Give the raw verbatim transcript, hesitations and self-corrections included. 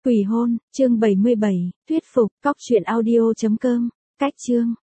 Quỷ hôn, chương bảy mươi bảy, thuyết phục, cóc truyện audio chấm com, cách chương.